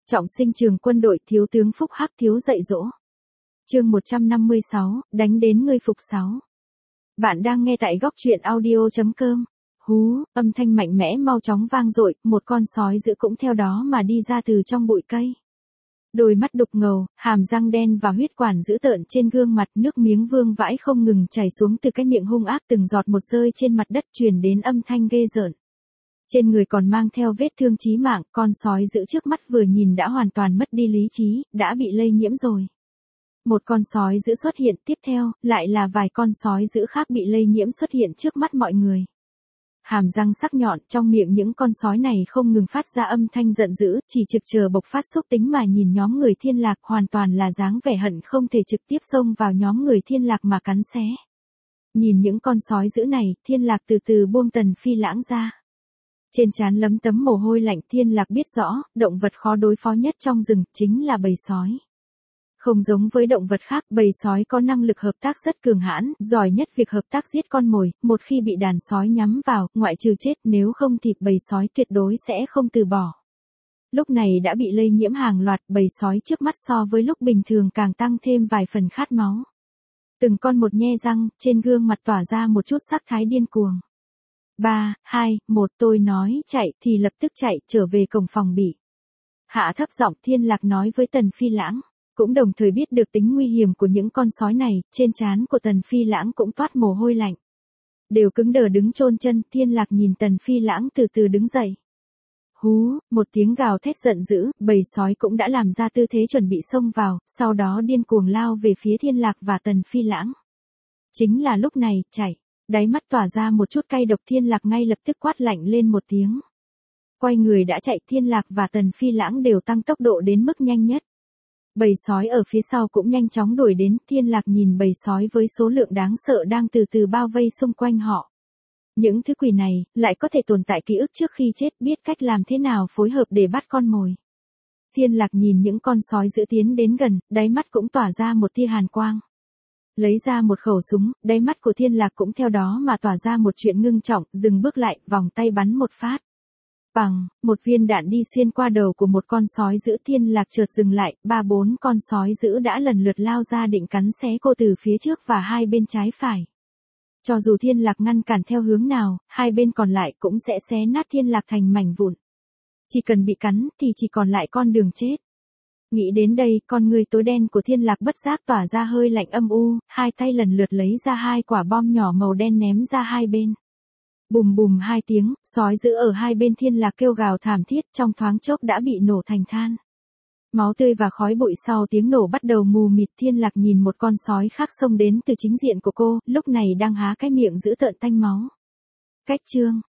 Trọng sinh trường quân đội, thiếu tướng Phúc Hắc thiếu dạy dỗ. Chương 156, đánh đến ngươi phục 6. Bạn đang nghe tại góc truyện audio.com. Hú, âm thanh mạnh mẽ mau chóng vang dội, một con sói dữ cũng theo đó mà đi ra từ trong bụi cây. Đôi mắt đục ngầu, hàm răng đen và huyết quản dữ tợn trên gương mặt, nước miếng vương vãi không ngừng chảy xuống từ cái miệng hung ác, từng giọt một rơi trên mặt đất truyền đến âm thanh ghê rợn. Trên người còn mang theo vết thương chí mạng, con sói dữ trước mắt vừa nhìn đã hoàn toàn mất đi lý trí, đã bị lây nhiễm rồi. Một con sói dữ xuất hiện, tiếp theo, lại là vài con sói dữ khác bị lây nhiễm xuất hiện trước mắt mọi người. Hàm răng sắc nhọn, trong miệng những con sói này không ngừng phát ra âm thanh giận dữ, chỉ trực chờ bộc phát xúc tính mà nhìn nhóm người Thiên Lạc, hoàn toàn là dáng vẻ hận không thể trực tiếp xông vào nhóm người Thiên Lạc mà cắn xé. Nhìn những con sói dữ này, Thiên Lạc từ từ buông Tần Phi Lãng ra. Trên trán lấm tấm mồ hôi lạnh, Thiên Lạc biết rõ, động vật khó đối phó nhất trong rừng, chính là bầy sói. Không giống với động vật khác, bầy sói có năng lực hợp tác rất cường hãn, giỏi nhất việc hợp tác giết con mồi, một khi bị đàn sói nhắm vào, ngoại trừ chết, nếu không thì bầy sói tuyệt đối sẽ không từ bỏ. Lúc này đã bị lây nhiễm hàng loạt, bầy sói trước mắt so với lúc bình thường càng tăng thêm vài phần khát máu. Từng con một nhe răng, trên gương mặt tỏa ra một chút sắc thái điên cuồng. 3, 2, 1 tôi nói chạy thì lập tức chạy trở về cổng phòng bị. Hạ thấp giọng, Thiên Lạc nói với Tần Phi Lãng, cũng đồng thời biết được tính nguy hiểm của những con sói này, trên trán của Tần Phi Lãng cũng toát mồ hôi lạnh. Đều cứng đờ đứng chôn chân, Thiên Lạc nhìn Tần Phi Lãng từ từ đứng dậy. Hú, một tiếng gào thét giận dữ, bầy sói cũng đã làm ra tư thế chuẩn bị xông vào, sau đó điên cuồng lao về phía Thiên Lạc và Tần Phi Lãng. Chính là lúc này, chạy. Đáy mắt tỏa ra một chút cay độc, Thiên Lạc ngay lập tức quát lạnh lên một tiếng. Quay người đã chạy, Thiên Lạc và Tần Phi Lãng đều tăng tốc độ đến mức nhanh nhất. Bầy sói ở phía sau cũng nhanh chóng đuổi đến, Thiên Lạc nhìn bầy sói với số lượng đáng sợ đang từ từ bao vây xung quanh họ. Những thứ quỷ này, lại có thể tồn tại ký ức trước khi chết, biết cách làm thế nào phối hợp để bắt con mồi. Thiên Lạc nhìn những con sói dữ tiến đến gần, đáy mắt cũng tỏa ra một tia hàn quang. Lấy ra một khẩu súng, đáy mắt của Thiên Lạc cũng theo đó mà tỏa ra một chuyện ngưng trọng, dừng bước lại, vòng tay bắn một phát. Bằng, một viên đạn đi xuyên qua đầu của một con sói dữ, Thiên Lạc chợt dừng lại, 3-4 con sói dữ đã lần lượt lao ra định cắn xé cô từ phía trước và hai bên trái phải. Cho dù Thiên Lạc ngăn cản theo hướng nào, hai bên còn lại cũng sẽ xé nát Thiên Lạc thành mảnh vụn. Chỉ cần bị cắn thì chỉ còn lại con đường chết. Nghĩ đến đây, con người tối đen của Thiên Lạc bất giác tỏa ra hơi lạnh âm u, hai tay lần lượt lấy ra hai quả bom nhỏ màu đen ném ra hai bên. Bùm bùm hai tiếng, sói dữ ở hai bên Thiên Lạc kêu gào thảm thiết, trong thoáng chốc đã bị nổ thành than. Máu tươi và khói bụi sau tiếng nổ bắt đầu mù mịt, Thiên Lạc nhìn một con sói khác xông đến từ chính diện của cô, lúc này đang há cái miệng dữ tợn tanh máu. Cách chương